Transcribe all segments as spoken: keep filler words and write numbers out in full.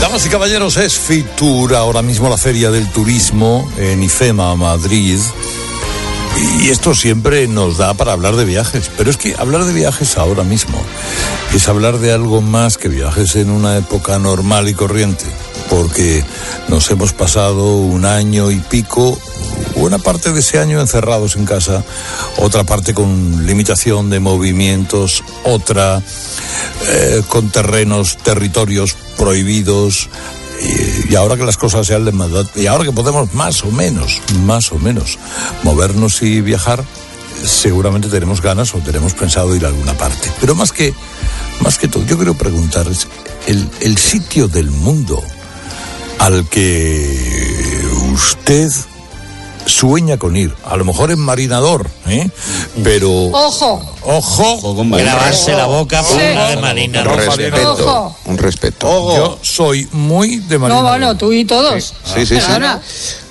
Damas y caballeros, es Fitur, ahora mismo la Feria del Turismo en IFEMA, Madrid. Y esto siempre nos da para hablar de viajes, pero es que hablar de viajes ahora mismo es hablar de algo más que viajes en una época normal y corriente, porque nos hemos pasado un año y pico, buena parte de ese año encerrados en casa, otra parte con limitación de movimientos, otra eh, con terrenos, territorios prohibidos. Y ahora que las cosas se han demandado, y ahora que podemos más o menos, más o menos movernos y viajar, seguramente tenemos ganas o tenemos pensado ir a alguna parte. Pero más que, más que todo, yo quiero preguntar, el, el sitio del mundo al que usted sueña con ir, a lo mejor en Marinador, ¿eh? Pero... ¡Ojo! ¡Ojo! Ojo con grabarse la boca por sí. una de Marinador. Un respeto, Ojo. un respeto. Ojo. Yo soy muy de Marinador. No, bueno, tú y todos. Sí, sí, sí. Perdona.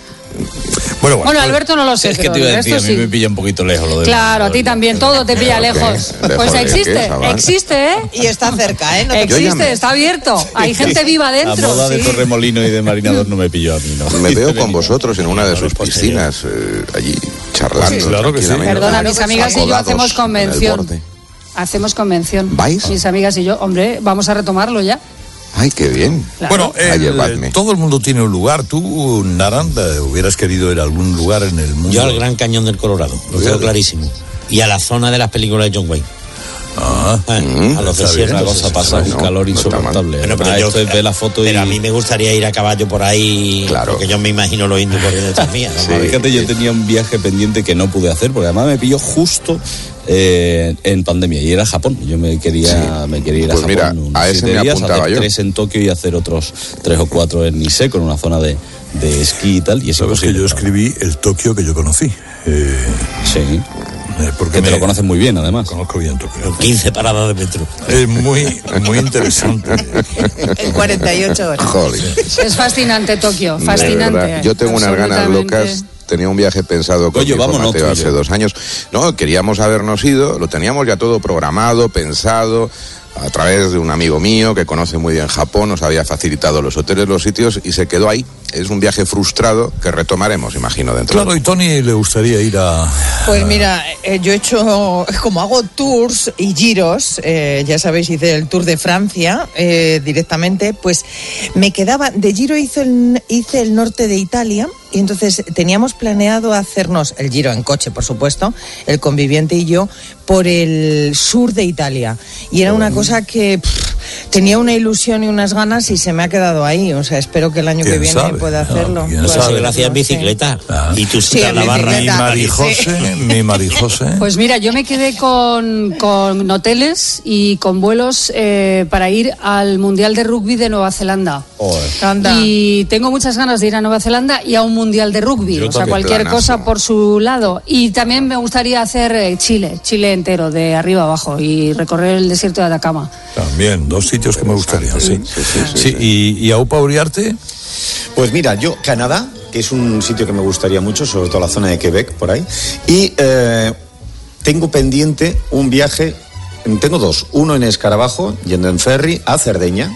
Bueno, bueno, Bueno, Alberto no lo sé, Es que pero te iba a el decir, a resto mí sí. me pilla un poquito lejos lo de... Claro, a ti también, todo te pilla ¿Lejos lejos. qué? Pues ¿Lejos de existe, qué, chaval? existe, ¿eh? Y está cerca, ¿eh? No te Yo ya Existe, me- está abierto. Hay gente viva La dentro. moda de sí. Torremolino y de Marinador no me pilló a mí, ¿no? Me veo con Venido. vosotros en una de sus Pues, piscinas, eh, allí, charlando. Sí, claro que sí. tranquilamente. Perdona, mis amigas y yo Acodados hacemos en el convención. borde. Hacemos convención. ¿Vais? Mis amigas y yo, hombre, vamos a retomarlo ya. Ay, qué bien. Claro. Bueno, el- A llevarme. todo el mundo tiene un lugar. Tú, Naranda, hubieras querido ir a algún lugar en el mundo. Yo al Gran Cañón del Colorado, lo tengo clarísimo. Y a la zona de las películas de John Wayne. Ah, Ah, Mm, a los está bien. desiertos. Una cosa pasa, un no, calor no está mal. insoportable. Bueno, pero Ah, yo- esto es ver la foto y... Pero a mí me gustaría ir a caballo por ahí, Claro. porque yo me imagino los indios corriendo detrás mías. ¿no? Sí. Fíjate, yo tenía un viaje pendiente que no pude hacer, porque además me pilló justo eh, en pandemia, y era Japón. Yo me quería, me quería ir a Pues Japón mira, unos a ese siete me días, apuntaba hacer yo. tres en Tokio y hacer otros tres o cuatro en Niseko, en una zona de, de esquí y tal. Y es Sabes que imposible, yo claro. escribí el Tokio que yo conocí. Eh, Sí, eh, porque que te me- lo conoces muy bien, además. Conozco bien Tokio. quince paradas de metro. Es muy, muy interesante. En cuarenta y ocho horas. Joder. Es fascinante Tokio, De fascinante. verdad, yo tengo unas ganas absolutamente. locas. Tenía un viaje pensado con Oye, mi vámonos, Mateo tú y hace yo. dos años. No, queríamos habernos ido, lo teníamos ya todo programado, pensado, a través de un amigo mío que conoce muy bien Japón, nos había facilitado los hoteles, los sitios, y se quedó ahí. Es un viaje frustrado que retomaremos, imagino, dentro Claro, de... y Tony le gustaría ir a... Pues mira, eh, yo he hecho, como hago tours y giros, eh, ya sabéis, hice el Tour de Francia eh, directamente, pues me quedaba, de giro hice el, hice el norte de Italia, y entonces teníamos planeado hacernos el giro en coche, por supuesto, el conviviente y yo, por el sur de Italia. Y era una cosa que pff, tenía una ilusión y unas ganas y se me ha quedado ahí. O sea, espero que el año que ¿Quién viene sabe? pueda Ah, hacerlo. ¿quién Pueda sabe? Pues hacerlo, gracias en sí. bicicleta. Ah. Y tú Sí, citas en la barra. Mi bicicleta. Marijose, mi Marijose. Pues mira, yo me quedé con, con hoteles y con vuelos eh, para ir al Mundial de Rugby de Nueva Zelanda. Anda. Y tengo muchas ganas de ir a Nueva Zelanda y a un Mundial de Rugby. Yo o sea, también. cualquier Planazo. cosa por su lado. Y también me gustaría hacer eh, Chile, Chile entero, de arriba abajo, y recorrer el desierto de Atacama. También, dos sitios que me gustaría, sí. Sí, sí, sí, Sí, sí. y, y Aupa Uriarte, Pues mira, yo, Canadá, que es un sitio que me gustaría mucho, sobre todo la zona de Quebec, por ahí. Y eh, tengo pendiente un viaje, tengo dos. Uno en Escarabajo, yendo en ferry, a Cerdeña.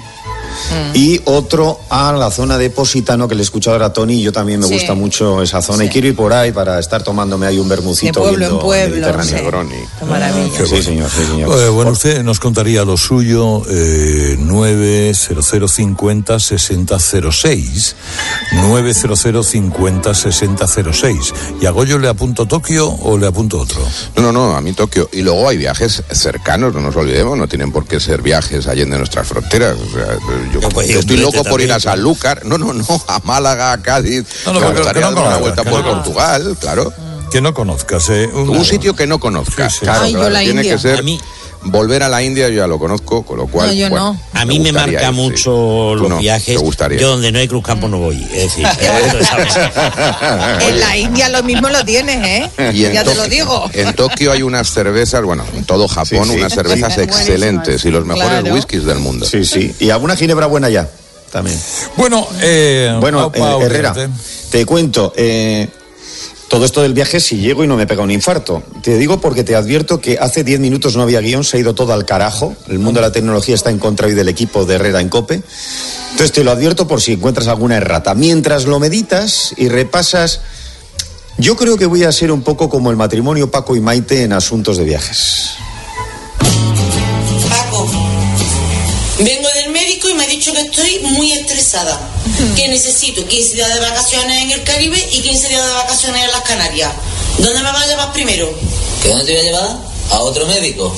Y otro a la zona de Positano, que le he escuchado ahora a Tony, y yo también me Sí. gusta mucho esa zona. Sí. Y quiero ir por ahí para estar tomándome ahí un De vermucito pueblo en viendo pueblo. Mediterráneo. Sí. Negroni. Qué maravilla. Qué Sí, señor, sí, señor. Eh, bueno, usted nos contaría lo suyo, eh, nueve cero cero cincuenta sesenta cero seis, nueve cero cero cincuenta sesenta cero seis. ¿Y a Goyo le apunto Tokio o le apunto otro? No, no, no, a mí Tokio. Y luego hay viajes cercanos, no nos olvidemos, no tienen por qué ser viajes allende nuestras fronteras. O sea, yo Yo, pues, estoy hombre, loco te por ir a también, Sanlúcar. No, no, no, a Málaga, a Cádiz. No, no, me pero que gustaría no dar una conozcas, vuelta que por no conozcas. Portugal, claro. Que no conozcas, eh. Un, Un sitio que no conozcas. Sí, sí. Claro, Ay, yo claro, la tiene India. que ser... A mí- Volver a la India yo ya lo conozco, con lo cual... No, yo bueno, no. A mí me gustaría marca ir, sí. mucho Tú los no, viajes. te gustaría. Yo donde no hay Cruzcampo no voy. Es decir, eh, ¿sabes? En la India lo mismo lo tienes, ¿eh? Y en Ya te Tokio- lo digo. En Tokio hay unas cervezas, bueno, en todo Japón, Sí, sí. unas cervezas Buenísimas. excelentes y los mejores Claro. whiskies del mundo. Sí, sí. Y alguna ginebra buena ya, también. Bueno, eh, Bueno, Aupa eh, Herrera, Uriarte. te cuento, eh, todo esto del viaje si llego y no me pega un infarto. Te digo porque te advierto que hace diez minutos no había guión, se ha ido todo al carajo. El mundo de la tecnología está en contra hoy del equipo de Herrera en COPE. Entonces te lo advierto por si encuentras alguna errata. Mientras lo meditas y repasas, yo creo que voy a ser un poco como el matrimonio Paco y Maite en asuntos de viajes. Paco, vengo del médico y me ha dicho que estoy muy estresada, que necesito quince días de vacaciones en el Caribe y quince días de vacaciones en las Canarias. ¿Dónde me vas a llevar primero? ¿Que dónde te voy a llevar? A otro médico.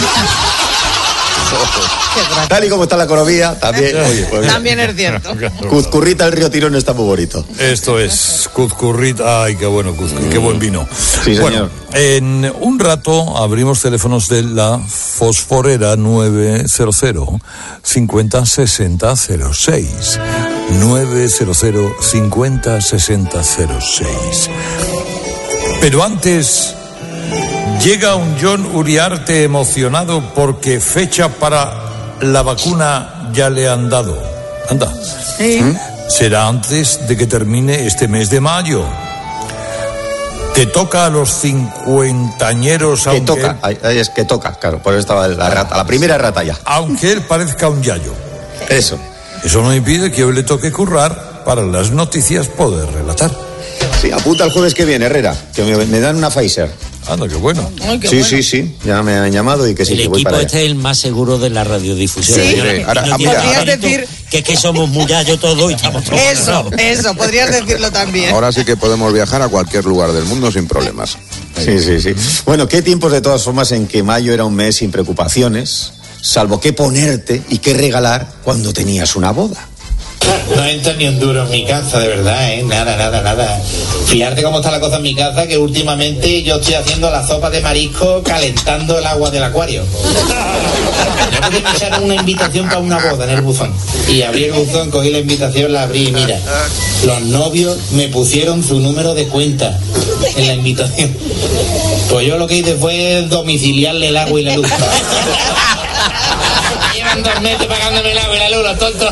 Tal y como está la economía, también, oye, pues también es cierto. Cuzcurrita, el río Tirón está muy bonito. Esto es Cuzcurrita. Ay, qué bueno, Cuzcurrita, qué buen vino. Sí, señor. Bueno, en un rato abrimos teléfonos de la Fosforera nueve cero cero, cincuenta, sesenta, cero seis. nueve cero cero, cincuenta, sesenta, cero seis. Pero antes, llega un John Uriarte emocionado porque fecha para la vacuna ya le han dado. Anda. Sí. Será antes de que termine este mes de mayo. Te toca a los cincuentañeros. Que aunque toca, ahí, ahí es que toca, claro, por eso estaba la rata, la primera rata ya. Aunque él parezca un yayo. Eso. Eso no impide que hoy le toque currar para las noticias poder relatar. Sí, apunta el jueves que viene, Herrera, que me, me dan una Pfizer. Anda, qué bueno. Ay, qué Sí, bueno. sí, sí, ya me han llamado y que sí, El que voy equipo para este allá. es el más seguro de la radiodifusión. Sí. señora. Sí, Y ahora, no ah, tiene mira, mérito, ahora- decir- que es que somos muy gallos todos y estamos todos Eso, cansados. eso, podrías decirlo también. Ahora sí que podemos viajar a cualquier lugar del mundo sin problemas. Sí, sí, sí. Bueno, qué tiempos de todas formas en que mayo era un mes sin preocupaciones, salvo qué ponerte y qué regalar cuando tenías una boda. No entra ni un duro en mi casa, de verdad, ¿eh? Nada, nada, nada. Fíjate cómo está la cosa en mi casa, que últimamente yo estoy haciendo la sopa de marisco calentando el agua del acuario. Ya me echaron una invitación para una boda en el buzón. Y abrí el buzón, cogí la invitación, la abrí y mira, los novios me pusieron su número de cuenta en la invitación. Pues yo lo que hice fue domiciliarle el agua y la luz. Llevan dos meses pagándome el agua y la luz, los tontos.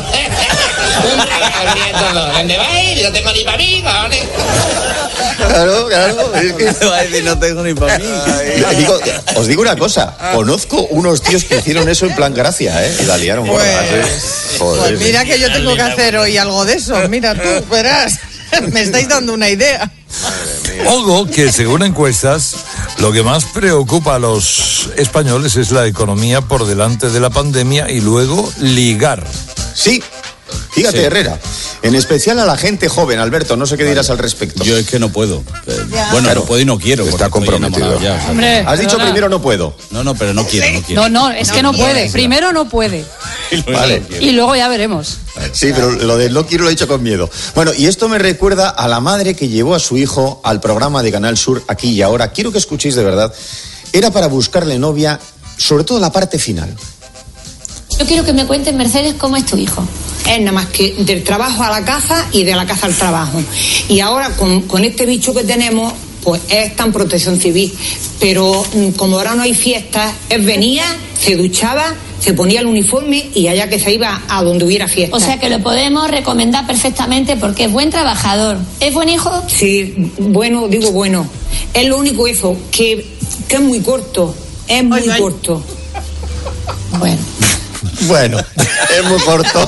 ¿Dónde va a ir? No tengo ni para mí, ¿vale? Claro, claro. Es que... Va a decir, no tengo ni para mí. Digo, os digo una cosa, conozco unos tíos que hicieron eso en plan gracia, ¿eh? Y la liaron Pues, gorda, ¿eh? pues mira que yo tengo que hacer hoy algo de eso. Mira tú, verás. Me estáis dando una idea. Ojo que según encuestas, lo que más preocupa a los españoles es la economía por delante de la pandemia y luego ligar. Sí, fíjate, Sí. Herrera. En especial a la gente joven, Alberto, no sé qué dirás al respecto. Yo es que no puedo. Eh, Ya. Bueno, Claro. no puedo y no quiero. Está porque estoy comprometido. enamorado ya, o sea. Hombre, Has dicho perdona. primero no puedo. No, no, pero no quiero, no quiero. No, no, es que no puede. Primero no puede. Y luego Vale. no quiero. Y luego ya veremos. Sí, pero lo de no quiero lo he dicho con miedo. Bueno, y esto me recuerda a la madre que llevó a su hijo al programa de Canal Sur Aquí y Ahora. Quiero que escuchéis de verdad. Era para buscarle novia, sobre todo la parte final. Yo quiero que me cuentes, Mercedes, cómo es tu hijo. Es nada más que del trabajo a la casa y de la casa al trabajo. Y ahora con, con este bicho que tenemos, pues es tan protección civil. Pero mm, como ahora no hay fiestas, él venía, se duchaba, se ponía el uniforme y allá que se iba a donde hubiera fiesta. O sea que lo podemos recomendar perfectamente porque es buen trabajador. ¿Es buen hijo? Sí, bueno, digo bueno. Es lo único eso, que, que es muy corto. Es muy Ay, ay. corto. Bueno. Bueno, es muy corto.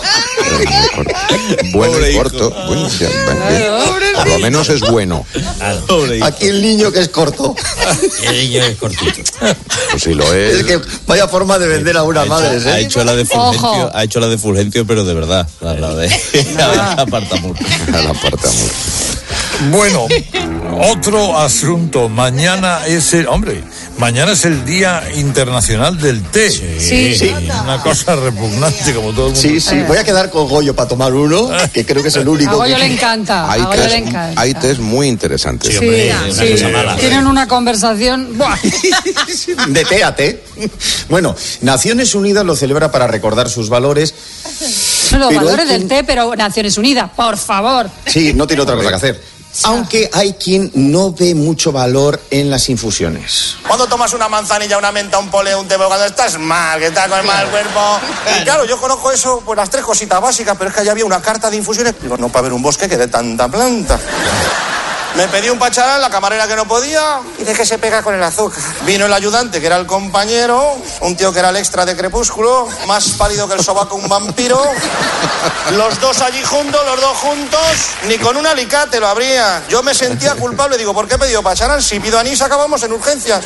Bueno Pobre y hijo. corto. Bueno, ya, bien. Por lo menos es bueno. Pobre hijo. Aquí el niño que es corto. El niño es cortito. Pues si lo es. Es que vaya forma de vender a una Ha madre, hecho, ha ¿eh? hecho la de Fulgencio, Ojo. ha hecho la de Fulgencio, pero de verdad, la, la de la apartamento. La apartamos. Bueno, otro asunto. Mañana es el... Hombre, mañana es el Día Internacional del Té. Sí. Sí. Una cosa repugnante como todo el mundo. Sí, sí, voy a quedar con Goyo para tomar uno, que creo que es el único. A Goyo que- le encanta. Hay A Goyo le tés, encanta. hay tés muy interesantes. Sí, Sí, hombre, una sí. cosa mala. Tienen una conversación. ¡Buah! De té a té. Bueno, Naciones Unidas lo celebra para recordar sus valores. Son los Pero valores hay quien- del té, pero Naciones Unidas, por favor. Sí, no tiene otra cosa que hacer. Aunque hay quien no ve mucho valor en las infusiones. Cuando tomas una manzanilla, una menta, un poleo, un té, cuando estás mal, que estás con mal cuerpo. Y claro, yo conozco eso, pues las tres cositas básicas, pero es que allá había una carta de infusiones. Digo, no para ver un bosque que de tanta planta. Me pedí un pacharán, la camarera que no podía, dice que se pega con el azúcar. Vino el ayudante, que era el compañero, un tío que era el extra de Crepúsculo, más pálido que el sobaco un vampiro. Los dos allí juntos, los dos juntos, ni con un alicate lo abría. Yo me sentía culpable, digo, ¿por qué he pedido pacharán? Si pido anís acabamos en urgencias.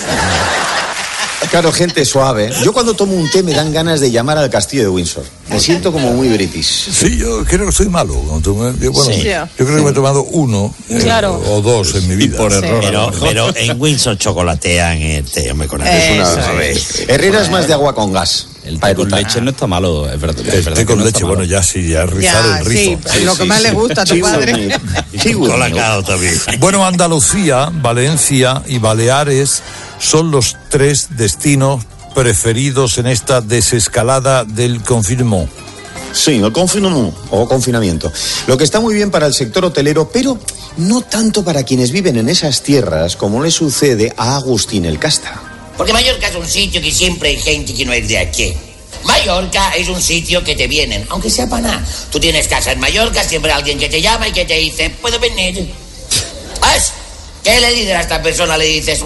Claro, gente suave. Yo cuando tomo un té me dan ganas de llamar al castillo de Windsor. Me siento como muy british. Sí, yo creo que soy malo. Tomo, yo, bueno, Sí. yo creo que me he tomado uno eh, Claro. o dos en mi vida. Y por error. Pero, pero en Windsor chocolatean el té, hombre, con Eso una... es. Herrera es más de agua con gas. El Pa' té con erutar. leche no está malo, es verdad. es El verdad té que con no leche, está malo. bueno, ya sí, ya rizar Ya, el sí, rizo. lo que más le gusta a tu padre. Sí, güey. Colacao también. Bueno, Andalucía, Valencia y Baleares son los tres destinos preferidos en esta desescalada del confinamiento. Sí, el confinamiento o confinamiento. Lo que está muy bien para el sector hotelero, pero no tanto para quienes viven en esas tierras como le sucede a Agustín el Casta. Porque Mallorca es un sitio que siempre hay gente que no es de aquí. Mallorca es un sitio que te vienen, aunque sea para nada. Tú tienes casa en Mallorca, siempre hay alguien que te llama y que te dice, ¿puedo venir? ¿Ves? ¿Qué le dices a esta persona? Le dices,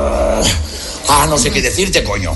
ah, no sé qué decirte, coño.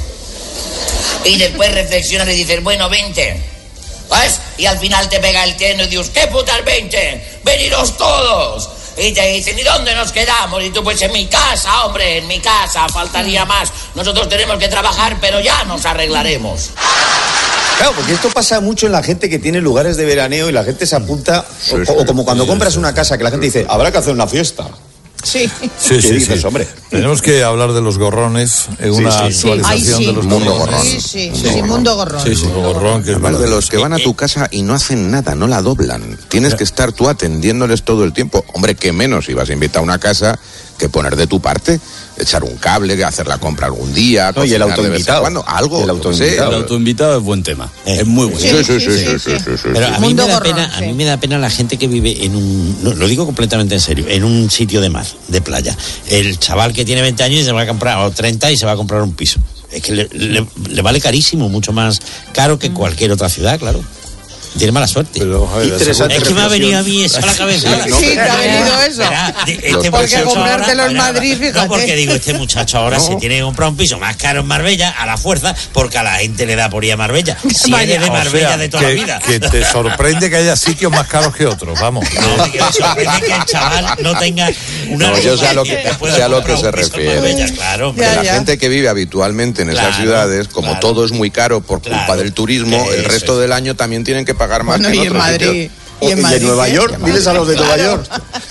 Y después reflexionas y dices, bueno, vente. ¿Ves? Y al final te pega el teno y dices, ¿qué putas veinte? ¡Veniros todos! Y te dicen, ¿y dónde nos quedamos? Y tú, pues en mi casa, hombre, en mi casa, faltaría más. Nosotros tenemos que trabajar, pero ya nos arreglaremos. Claro, porque esto pasa mucho en la gente que tiene lugares de veraneo y la gente se apunta, o, o como cuando compras una casa que la gente dice, habrá que hacer una fiesta. Sí. Sí, ¿Qué sí, dices, sí. hombre? Tenemos que hablar de los gorrones, en una sí, sí. actualización Ay, sí. de los Mundo gorrones. gorrón. Sí, sí, sí, mundo gorrón. Sí, sí, el gorrón que es Además de maravilloso. los que van a tu casa y no hacen nada, no la doblan. Tienes que estar tú atendiéndoles todo el tiempo. Hombre, qué menos si vas a invitar a una casa que poner de tu parte, echar un cable, hacer la compra algún día. No, y el cocinar de vez en autoinvitado. cuando, algo. El yo qué sé. El autoinvitado es buen tema. Es muy bueno. Sí, sí, sí, sí, sí, sí, sí, Pero sí. a mí, Mundo me da gorrón, pena, a sí. mí me da pena la gente que vive en un, no, lo digo completamente en serio, en un sitio de mar, de playa. El chaval que tiene veinte años y se va a comprar, o treinta y se va a comprar un piso. Es que le, le- le vale carísimo, mucho más caro que cualquier otra ciudad, claro. Tiene mala suerte. Pero, a ver, Interesante Es que me ha reflexión. venido a mí eso a la cabeza. Sí, sí, te ha venido eso. Verá, de- este Los Porque muchacho comprártelo ahora- en Madrid, fíjate. No, porque digo, este muchacho ahora se tiene que comprar un piso más caro en Marbella a la fuerza, porque a la gente le da por ir a Marbella. Si Vaya. eres de o Marbella sea, de toda que, la vida. que te sorprende que haya sitios más caros que otros, vamos. No, que me sorprende que el chaval no tenga una... No, yo sé a lo que- pueda sé a lo que comprar se un piso en refiere. Marbella, claro. Que Ya, la ya. gente que vive habitualmente en esas Claro, ciudades, como claro. todo es muy caro por culpa Claro, del turismo, el eso resto es. del año también tienen que pagar más Bueno, que y en en otros Madrid. sitios. Y en de Madrid, Nueva ¿eh? York, Y en diles a los de Madrid, Nueva claro.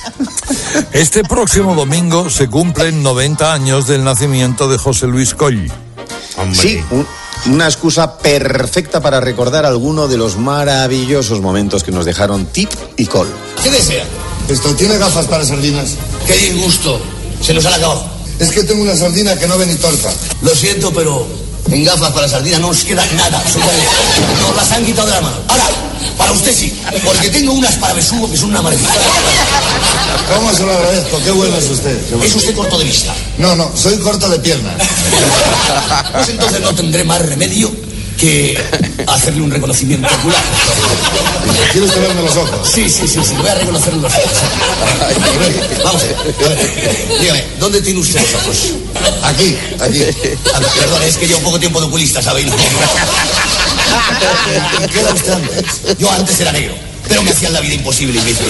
York. Este próximo domingo se cumplen noventa años del nacimiento de José Luis Coll. Sí, un- una excusa perfecta para recordar alguno de los maravillosos momentos que nos dejaron Tip y Col. ¿Qué desea? Esto, ¿tiene gafas para sardinas? Qué disgusto. Se nos han acabado. Es que tengo una sardina que no ve ni torta. Lo siento, pero en gafas para sardina no os queda nada. absolutamente. Nos las han quitado de la mano. Ahora, para usted sí, porque tengo unas para besugo que son una maravilla. ¿Cómo se lo agradezco? Qué bueno es usted. Qué bueno. Es usted corto de vista. No, no, soy corto de piernas. Pues entonces no tendré más remedio que hacerle un reconocimiento ocular. ¿Quiere usted verme los ojos? Sí, sí, sí, sí, voy a reconocerle los ojos. Vamos a ver, a ver, dígame, ¿dónde tiene usted los ojos? Aquí, aquí. A ver, perdón, es que llevo poco tiempo de oculista, ¿sabéis? ¿Qué era usted antes? Yo antes era negro, pero me hacían la vida imposible, imbécil.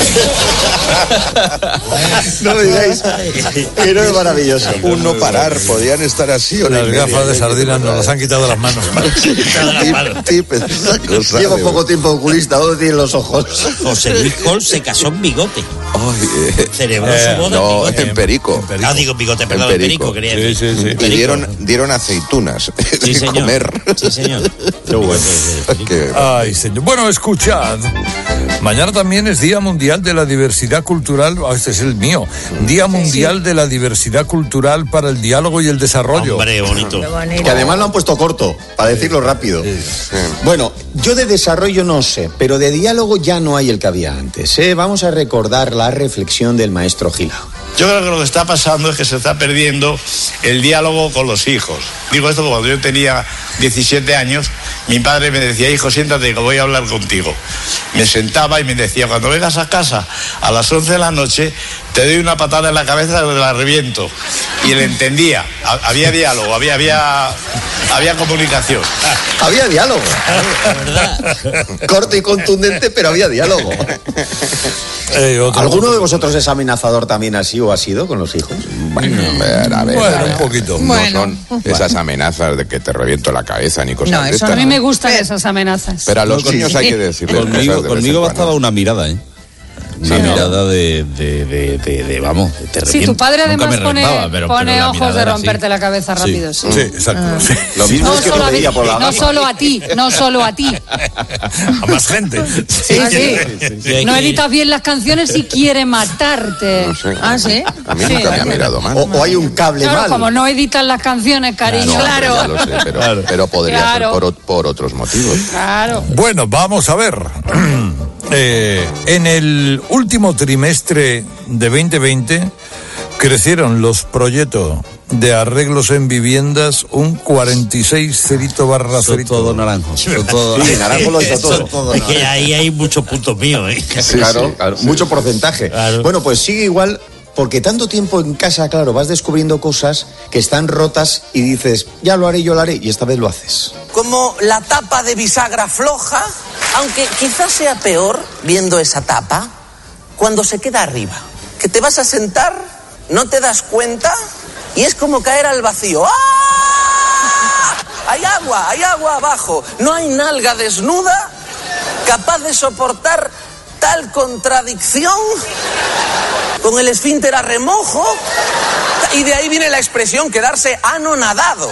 No me digáis. Pero es maravilloso. Un no parar, podían estar así o Las gafas de sardinas nos las han quitado de las manos. Tip, tip, esa cosa Llevo de- poco tiempo oculista, ¿dónde tienen los ojos? José Luis Col se casó en bigote. Ay, eh, Celebró Eh, su boda no, en bigote. en Perico. Ah, digo bigote, En perdón, en Perico. perico, quería Sí, decir. sí, sí. Y Perico. dieron, dieron aceitunas Sí, de señor. comer. Sí, señor. Qué bueno. Que- Ay, señor. Bueno, escuchad. Mañana también es Día Mundial de la Diversidad Cultural. Ah, este es el mío. Día Mundial de la Diversidad Cultural para el Diálogo y el Desarrollo. Hombre, bonito. Qué bonito. Que además lo han puesto corto, para decirlo rápido. Bueno, yo de desarrollo no sé, pero de diálogo ya no hay el que había antes. ¿eh? Vamos a recordar la reflexión del maestro Gila. Yo creo que lo que está pasando es que se está perdiendo el diálogo con los hijos. Digo esto porque cuando yo tenía diecisiete años, mi padre me decía, hijo, siéntate que voy a hablar contigo. Me sentaba y me decía, cuando vengas a casa a las once de la noche, te doy una patada en la cabeza y la reviento. Y él entendía, había diálogo, había, había, había comunicación. Había diálogo. Corto y contundente, pero había diálogo. Eh, otro, ¿Alguno otro. de vosotros es amenazador también así o ha sido con los hijos? Bueno, a ver, a ver, Bueno, a ver. un poquito. No Bueno. son esas amenazas de que te reviento la cabeza ni cosas No, de eso estas. A mí me gustan esas amenazas. Pero a los No, con- niños hay que decirles Conmigo, cosas de vez conmigo en bastaba cuando. una mirada, ¿eh? Una Sí, ¿no? mirada de, de, de, de, de, vamos, de te Sí, reviento. tu padre Nunca además me pone, reventaba, pero- pone pero la ojos mirada de era así. romperte la cabeza rápido. Sí. Sí, exacto. Sí. Lo mismo No es que solo, te a, veía por la no solo a ti, no solo a ti. A más gente. Sí, sí. Sí, No que- editas bien las canciones y quiere matarte. No sé. Ah, ¿sí? A mí Sí. nunca me ha mirado mal. O, o hay un cable Claro, mal. como no editas las canciones, cariño. No, Claro. ya lo sé, pero, pero podría Claro. ser por, o- por otros motivos. Claro. Bueno, vamos a ver. Eh, en el último trimestre de veinte veinte crecieron los proyectos de arreglos en viviendas un cuarenta y seis cerito barra Son cerito. todo naranjo. Son todo... Sí, naranjo lo hizo todo. Son todo Es que naranjo. ahí hay muchos puntos míos, ¿eh? Sí, claro, sí, claro, sí. mucho porcentaje. Claro. Bueno, pues sigue igual, porque tanto tiempo en casa, claro, vas descubriendo cosas que están rotas y dices, ya lo haré, yo lo haré, y esta vez lo haces. Como la tapa de bisagra floja, aunque quizás sea peor, viendo esa tapa, cuando se queda arriba. Que te vas a sentar, no te das cuenta y es como caer al vacío. ¡Ah! Hay agua, hay agua abajo. No hay nalga desnuda capaz de soportar tal contradicción con el esfínter a remojo. Y de ahí viene la expresión quedarse anonadado.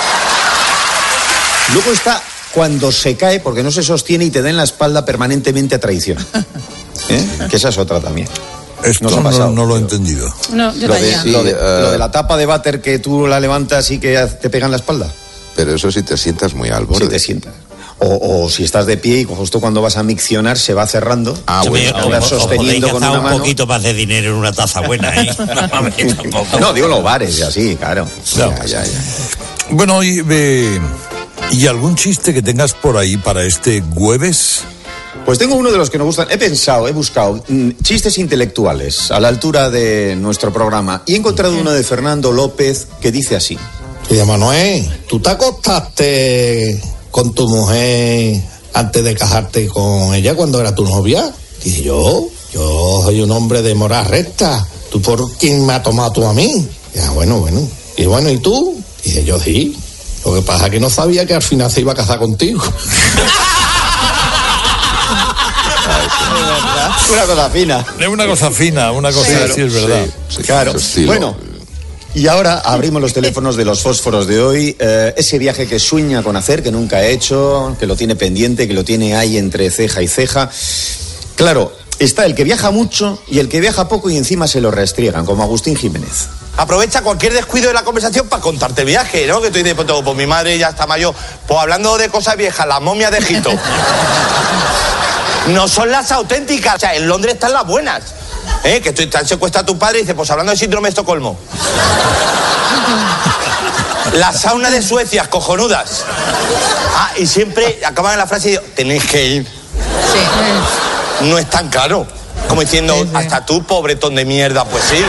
Luego está cuando se cae porque no se sostiene y te da en la espalda permanentemente a traición. ¿Eh? Que esa es otra también. Esto Nos ha no, pasado. no lo he entendido. No, yo Lo de, también. lo, de, Sí, eh. lo de la tapa de váter que tú la levantas y que te pega en la espalda. Pero eso sí te sientas muy al borde. Si te sientas. O, o si estás de pie y justo cuando vas a miccionar se va cerrando. Ah, Yo me- bueno. os- Quedas os podéis sosteniendo con gastar una un mano. poquito más de dinero en una taza buena, ¿eh? A mí tampoco. No, digo los bares y así, claro. Ya, ya, ya. Bueno, y, eh, ¿y algún chiste que tengas por ahí para este jueves? Pues tengo uno de los que nos gustan. He pensado, he buscado mm, chistes intelectuales a la altura de nuestro programa y he encontrado uno de Fernando López que dice así. Oye, Manuel, ¿tú te acostaste con tu mujer antes de casarte con ella cuando era tu novia? Dije yo, yo soy un hombre de moral recta. ¿Tú por quién me has tomado tú a mí? Ya, bueno, bueno. Y bueno, ¿y tú? Dije yo, sí. Lo que pasa es que no sabía que al final se iba a casar contigo. Una cosa fina. Es una cosa fina, una cosa Claro, así es verdad. Sí, sí, Claro. su estilo. Bueno, y ahora abrimos los teléfonos de los fósforos de hoy. Eh, ese viaje que sueña con hacer, que nunca ha hecho, que lo tiene pendiente, que lo tiene ahí entre ceja y ceja. Claro, está el que viaja mucho y el que viaja poco y encima se lo restriegan, como Agustín Jiménez. Aprovecha cualquier descuido de la conversación para contarte viaje, ¿no? Que tú dices, pues, todo, pues mi madre ya está mayor. Pues hablando de cosas viejas, las momias de Egipto. No son las auténticas. O sea, en Londres están las buenas. ¿Eh? Que tú, te han secuestrado a tu padre y dices, pues hablando de síndrome de Estocolmo. Las saunas de Suecia, cojonudas. Ah, y siempre acaban en la frase y digo, tenéis que ir. Sí. No es tan caro. Como diciendo, hasta tú, pobretón de mierda, pues sí.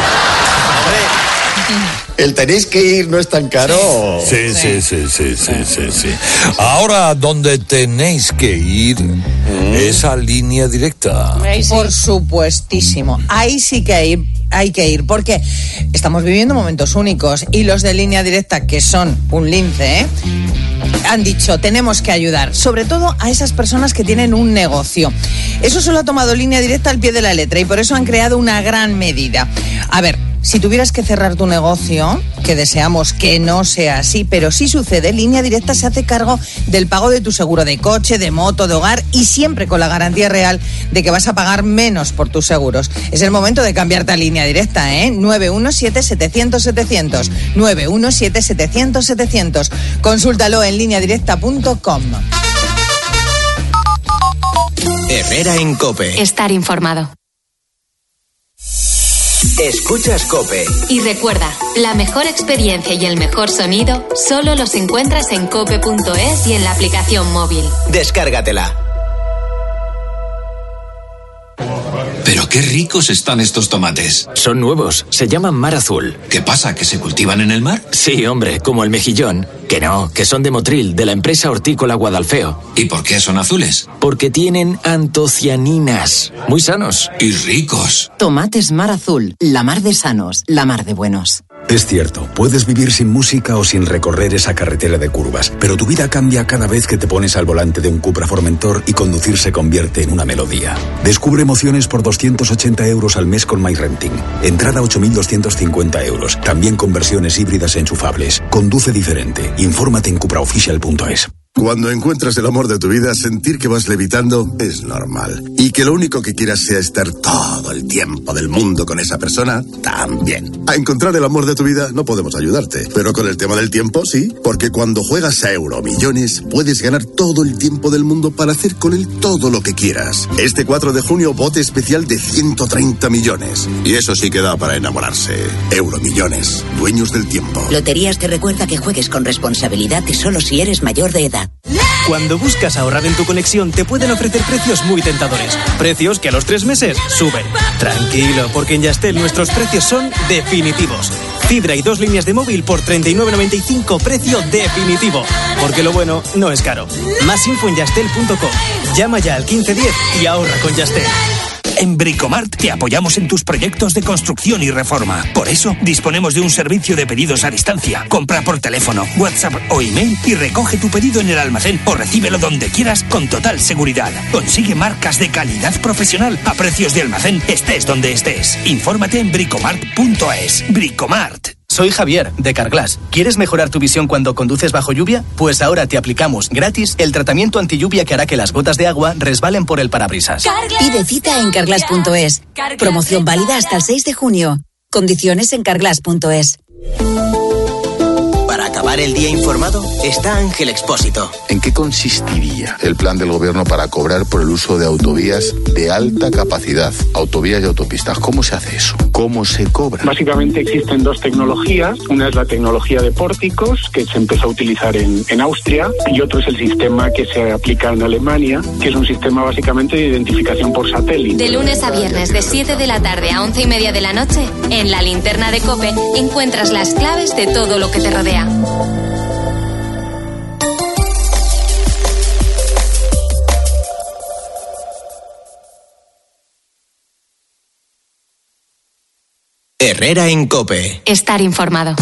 El tenéis que ir no es tan caro. Sí, sí, sí, sí, sí, sí, sí. Ahora, donde tenéis que ir es a Línea Directa. Por supuestísimo. Ahí sí que hay, hay que ir, porque estamos viviendo momentos únicos y los de Línea Directa, que son un lince, ¿eh? Han dicho, tenemos que ayudar, sobre todo a esas personas que tienen un negocio. Eso solo ha tomado Línea Directa al pie de la letra y por eso han creado una gran medida. A ver, si tuvieras que cerrar tu negocio, que deseamos que no sea así, pero si sucede, Línea Directa se hace cargo del pago de tu seguro de coche, de moto, de hogar y siempre con la garantía real de que vas a pagar menos por tus seguros. Es el momento de cambiarte a Línea Directa, ¿eh? nueve uno siete, setecientos, setecientos. nueve uno siete, setecientos, setecientos. Consúltalo en línea directa punto com. Herrera en COPE. Estar informado. escuchas COPE. Y recuerda, la mejor experiencia y el mejor sonido solo los encuentras en cope punto es y en la aplicación móvil. Descárgatela. Pero qué ricos están estos tomates. Son nuevos, se llaman Mar Azul. ¿Qué pasa, que se cultivan en el mar? Sí, hombre, como el mejillón. Que no, que son de Motril, de la empresa hortícola Guadalfeo. ¿Y por qué son azules? Porque tienen antocianinas. Muy sanos. Y ricos. Tomates Mar Azul, la mar de sanos, la mar de buenos. Es cierto, puedes vivir sin música o sin recorrer esa carretera de curvas, pero tu vida cambia cada vez que te pones al volante de un Cupra Formentor y conducir se convierte en una melodía. Descubre emociones por doscientos ochenta euros al mes con MyRenting. Entrada ocho mil doscientos cincuenta euros, también con versiones híbridas enchufables. Conduce diferente. Infórmate en cupraofficial punto es. Cuando encuentras el amor de tu vida, sentir que vas levitando es normal. Y que lo único que quieras sea estar todo el tiempo del mundo con esa persona, también. A encontrar el amor de tu vida no podemos ayudarte. Pero con el tema del tiempo, sí. Porque cuando juegas a Euromillones, puedes ganar todo el tiempo del mundo para hacer con él todo lo que quieras. Este cuatro de junio, bote especial de ciento treinta millones. Y eso sí que da para enamorarse. Euromillones, dueños del tiempo. Loterías te recuerda que juegues con responsabilidad y solo si eres mayor de edad. Cuando buscas ahorrar en tu conexión, te pueden ofrecer precios muy tentadores. Precios que a los tres meses suben. Tranquilo, porque en Yastel nuestros precios son definitivos. Fibra y dos líneas de móvil por treinta y nueve noventa y cinco, precio definitivo. Porque lo bueno no es caro. Más info en yastel punto com. Llama ya al quince diez y ahorra con Yastel. En Bricomart te apoyamos en tus proyectos de construcción y reforma. Por eso, disponemos de un servicio de pedidos a distancia. Compra por teléfono, WhatsApp o email y recoge tu pedido en el almacén o recíbelo donde quieras con total seguridad. Consigue marcas de calidad profesional a precios de almacén, estés donde estés. Infórmate en bricomart punto es. Bricomart. Soy Javier, de Carglass. ¿Quieres mejorar tu visión cuando conduces bajo lluvia? Pues ahora te aplicamos gratis el tratamiento antilluvia que hará que las gotas de agua resbalen por el parabrisas. Pide cita en carglass punto es. Promoción válida hasta el seis de junio. Condiciones en carglass punto es. Para acabar el día informado está Ángel Expósito. ¿En qué consistiría el plan del gobierno para cobrar por el uso de autovías de alta capacidad, autovías y autopistas? ¿Cómo se hace eso? ¿Cómo se cobra? Básicamente existen dos tecnologías. Una es la tecnología de pórticos, que se empezó a utilizar en, en Austria, y otro es el sistema que se aplica en Alemania, que es un sistema básicamente de identificación por satélite. De lunes a viernes, de siete de la tarde a once y media de la noche, en la linterna de COPE encuentras las claves de todo lo que te rodea. Herrera en COPE. Estar informado.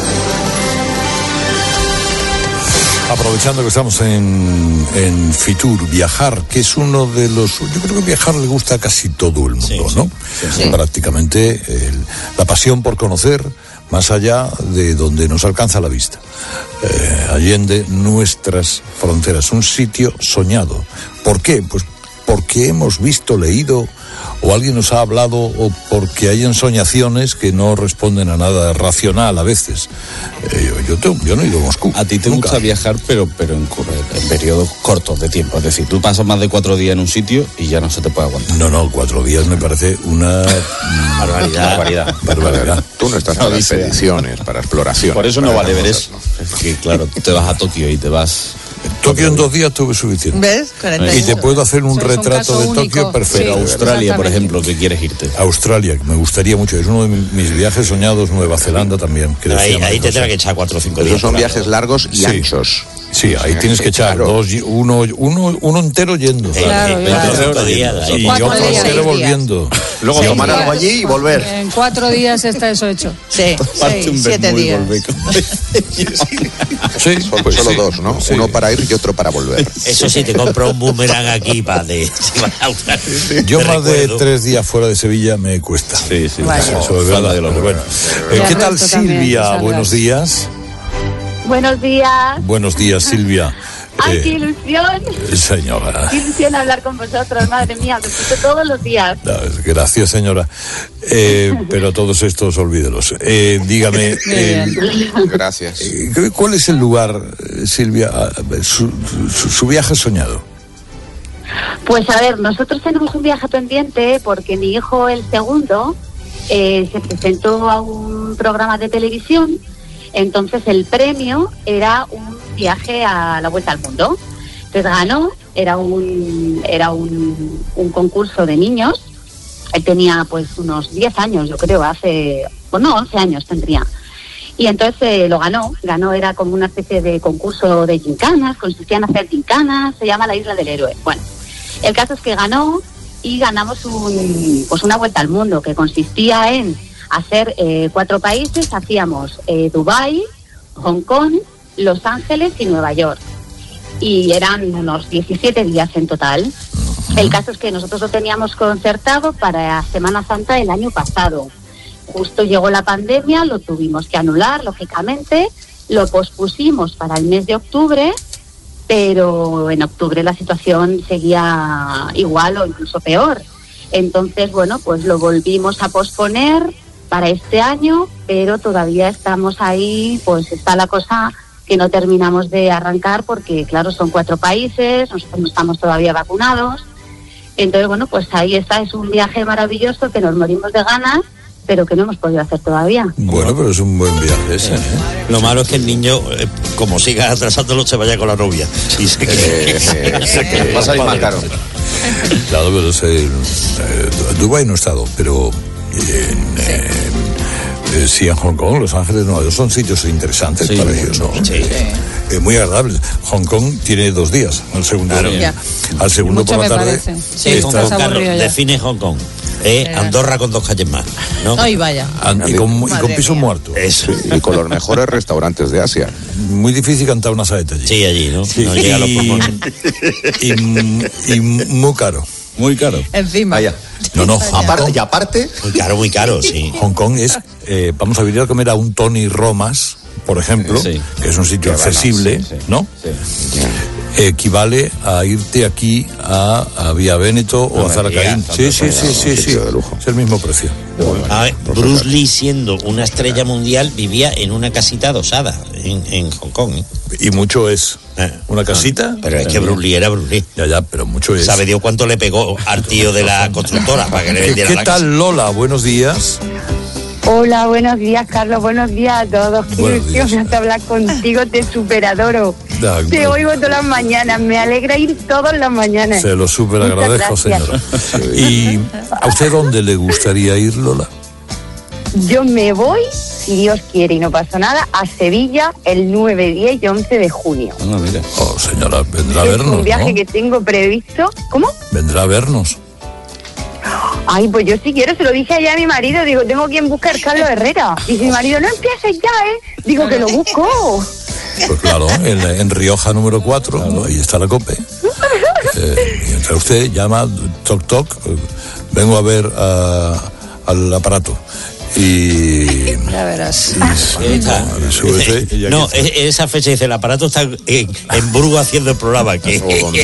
Aprovechando que estamos en, en Fitur, viajar, que es uno de los... Yo creo que viajar le gusta a casi todo el mundo, sí, ¿no? Sí, sí. Prácticamente el, la pasión por conocer más allá de donde nos alcanza la vista. Eh, allende nuestras fronteras, un sitio soñado. ¿Por qué? Pues porque hemos visto, leído, o alguien nos ha hablado, o porque hay ensoñaciones que no responden a nada racional a veces. Eh, yo, yo, tengo, yo no he ido a Moscú. A ti te nunca. gusta viajar, pero, pero en, en periodos cortos de tiempo. Es decir, tú pasas más de cuatro días en un sitio y ya no se te puede aguantar. No, no, cuatro días me parece una barbaridad. barbaridad. barbaridad. Tú no estás para expediciones, para exploración. Por eso no vale ver eso. Es que, claro, te vas a Tokio y te vas... Tokio en dos días tuve suficiente. ¿Ves? Y te puedo hacer un Soy retrato un de Tokio único. perfecto. Pero Australia, por ejemplo, ¿qué quieres irte? Australia, me gustaría mucho. Es uno de mis viajes soñados. Nueva Zelanda también. Que ahí ahí te tendrá que echar cuatro o cinco días. Esos son viajes largos y sí. anchos. Sí, ahí sí, tienes que echar claro. dos, uno, uno, uno entero yendo. Claro, claro. días, y otro entero volviendo. Luego sí, tomar algo allí y volver. En cuatro días está eso hecho. Sí, sí siete días. Sí, solo, pues solo sí. dos, ¿no? Sí. Uno para ir y otro para volver. Eso sí, te compro un boomerang aquí para de... Yo más de tres días fuera de Sevilla me cuesta. Sí, sí. Vale. Eso es verdad. De lo bueno. Eh, ¿Qué tal, Silvia? Buenos días. Buenos días. Buenos días, Silvia. ¡Ay, eh, qué ilusión! Señora. ¡Qué ilusión hablar con vosotros, madre mía! Te escucho todos los días. Gracias, señora. Eh, pero todos estos, olvídelos. Eh, dígame... Eh, Gracias. Eh, ¿Cuál es el lugar, Silvia, su, su, su viaje soñado? Pues a ver, nosotros tenemos un viaje pendiente porque mi hijo, el segundo... eh, se presentó a un programa de televisión. Entonces el premio era un viaje a la vuelta al mundo. Entonces ganó, era un era un, un concurso de niños. Él tenía pues unos diez años, yo creo, hace, bueno, once años tendría. Y entonces eh, lo ganó, ganó, era como una especie de concurso de gincanas, consistía en hacer gincanas, se llama la Isla del Héroe. Bueno, el caso es que ganó y ganamos un, pues una vuelta al mundo que consistía en hacer eh, cuatro países, hacíamos eh, Dubái, Hong Kong, Los Ángeles y Nueva York. Y eran unos diecisiete días en total. Uh-huh. El caso es que nosotros lo teníamos concertado para Semana Santa del año pasado. Justo llegó la pandemia, lo tuvimos que anular, lógicamente, lo pospusimos para el mes de octubre, pero en octubre la situación seguía igual o incluso peor. Entonces, bueno, pues lo volvimos a posponer para este año, pero todavía estamos ahí, pues está la cosa que no terminamos de arrancar porque, claro, son cuatro países, nosotros no estamos todavía vacunados. Entonces, bueno, pues ahí está, es un viaje maravilloso que nos morimos de ganas, pero que no hemos podido hacer todavía. Bueno, pero es un buen viaje ese, ¿eh? Lo malo es que el niño, eh, como siga atrasándolo, se vaya con la novia. Y se que, eh, eh, va a salir más caro. Claro, pero sé, eh, Dubái no he estado, pero en, eh, eh, sí en Hong Kong, Los Ángeles, Nueva York son sitios interesantes, sí, para ellos, ¿no? Sí. Eh, muy agradables. Hong Kong tiene dos días, al segundo, claro. al segundo por la tarde. Sí, Hong Kong, Carlos, define Hong Kong. Eh, Andorra con dos calles más, ¿no? Ay, vaya. And, y con, y con pisos muertos. Eso. Y con los mejores restaurantes de Asia. Muy difícil cantar una saeta allí. Sí, allí, ¿no? Sí. No y, llega a los pulmones. Y, y muy caro. Muy caro. Encima. Vaya. No, no, aparte, y aparte. Muy caro, muy caro, sí. Hong Kong es, eh, vamos a venir a comer a un Tony Romas, por ejemplo, sí, que es un sitio que accesible, sí, sí, ¿no? Sí. Equivale a irte aquí a, a Vía Véneto no, o a Zaracaín. Sí, sí, sí, sí, sí. Es el mismo precio. A ver, Bruce Lee, siendo una estrella mundial, vivía en una casita adosada en, en Hong Kong. ¿eh? Y mucho es. ¿Una casita? Pero, pero es que Bruce Lee era Bruce Lee. Ya, ya, pero mucho es. ¿Sabe Dios cuánto le pegó al tío de la constructora para que le vendiera ¿Qué la tal, casa? Lola? Buenos días. Hola, buenos días, Carlos, buenos días a todos. Qué ilusión hablar contigo, te superadoro. Da, te bueno. oigo todas las mañanas, me alegra ir todas las mañanas. Se lo super agradezco, señora. ¿Y a usted dónde le gustaría ir, Lola? Yo me voy, si Dios quiere y no pasa nada, a Sevilla el nueve, diez y once de junio. Ah, mira. Oh, señora, vendrá a vernos, es un viaje ¿no? que tengo previsto. ¿Cómo? Vendrá a vernos. Ay, pues yo si quiero, se lo dije allá a mi marido, digo, tengo quien buscar Carlos Herrera. Y mi marido, no empieces ya, ¿eh? Digo, que lo busco. Pues claro, en, en Rioja número cuatro, claro. Ahí está la COPE. Eh, mientras usted llama, toc toc, vengo a ver uh, al aparato. Y ya verás. Y, no, no, no esa fecha dice el aparato está en, en Burgos haciendo el programa que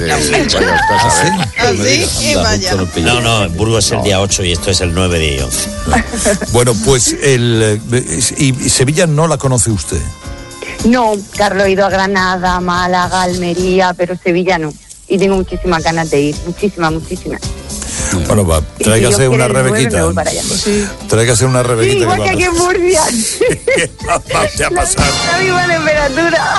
no, no, en Burgos es el día ocho y esto es el nueve, diez y once. Bueno, pues el y, y Sevilla no la conoce usted. No, Carlos, he ido a Granada, Málaga, Almería, pero Sevilla no. Y tengo muchísimas ganas de ir, muchísimas, muchísimas. Bueno, va, tráigase si una rebequita. Sí. Tráigase una rebequita. Sí, igual que aquí en Murcia. ¿Qué va a pasar? La misma temperatura.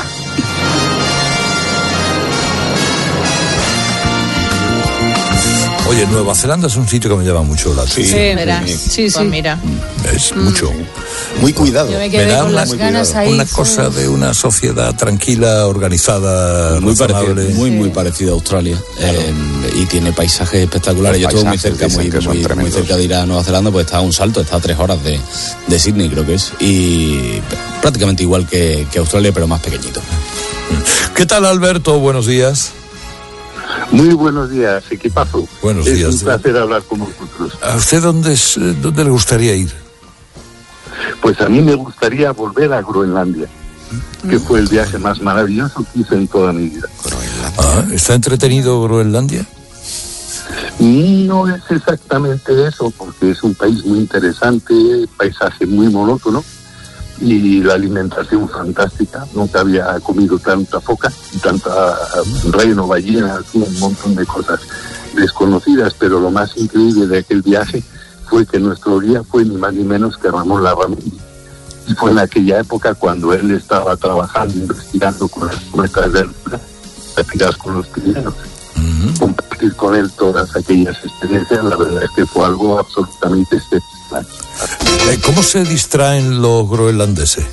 Oye, Nueva Zelanda es un sitio que me llama mucho la atención. Sí, sí, verás. Sí, sí. Pues mira. Es mm. mucho. Muy cuidado. Yo me quedé me da con una, las ganas ahí. Una cosa de una sociedad tranquila, organizada, muy razonable. Parecido, muy, sí. muy parecido a Australia. Claro. Eh, y tiene paisajes espectaculares. Los Yo estuve muy cerca, muy, muy, muy cerca de ir a Nueva Zelanda, pues está a un salto, está a tres horas de, de Sydney, creo que es. Y prácticamente igual que, que Australia, pero más pequeñito. ¿Qué tal, Alberto? Buenos días. Muy buenos días, equipazo. Buenos es días. Es un placer hablar con vosotros. ¿A usted dónde, es, dónde le gustaría ir? Pues a mí me gustaría volver a Groenlandia, mm. que fue el viaje más maravilloso que hice en toda mi vida. Ah, ¿está entretenido Groenlandia? No es exactamente eso, porque es un país muy interesante, paisaje muy monótono y la alimentación fantástica. Nunca había comido tanta foca, tanta reno, ballenas, un montón de cosas desconocidas, pero lo más increíble de aquel viaje fue que nuestro guía fue ni más ni menos que Ramón Larramundi. Y fue en aquella época cuando él estaba trabajando, investigando con las muestras de prácticas con los Pirineos. Uh-huh. Compartir con él todas aquellas experiencias, la verdad es que fue algo absolutamente excepcional. ¿Cómo se distraen los groenlandeses?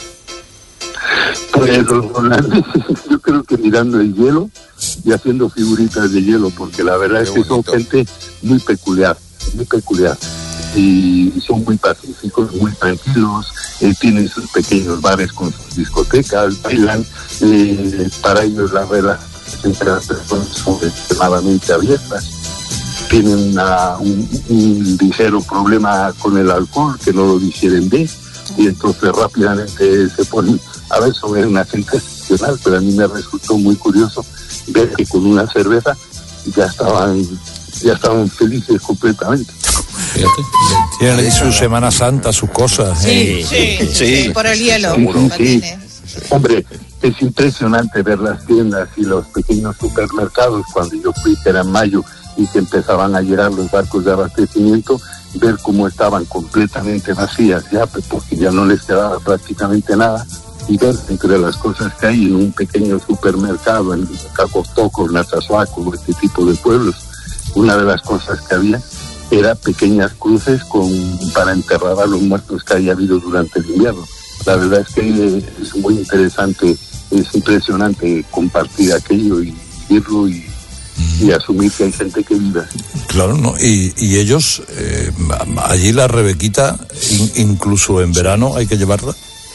Pues los groenlandeses, yo creo que mirando el hielo y haciendo figuritas de hielo, porque la verdad Qué es que bonito. Son gente muy peculiar, muy peculiar. Y son muy pacíficos, muy tranquilos, eh, tienen sus pequeños bares con sus discotecas, bailan, eh, para ellos las relaciones entre las personas son extremadamente abiertas, tienen una, un, un ligero problema con el alcohol que no lo digieren bien, y entonces rápidamente se ponen, a ver, son una gente excepcional, pero a mí me resultó muy curioso ver que con una cerveza ya estaban, ya estaban felices completamente. Fíjate. Tienen ahí su Semana Santa, sus cosas. Sí, ¿eh? sí, sí, sí, sí, por el hielo. Sí, sí. Hombre, es impresionante ver las tiendas y los pequeños supermercados cuando yo fui, que era en mayo, y que empezaban a llegar los barcos de abastecimiento, ver cómo estaban completamente vacías ya, porque ya no les quedaba prácticamente nada, y ver entre las cosas que hay en un pequeño supermercado en Cacostoco, Nazazuaco, este tipo de pueblos, una de las cosas que había era pequeñas cruces con para enterrar a los muertos que haya habido durante el invierno. La verdad es que es muy interesante, es impresionante compartir aquello y vivirlo y, y asumir que hay gente que vive así. Claro, ¿no? Y, y ellos, eh, allí la Rebequita, in, incluso en verano, ¿hay que llevarla?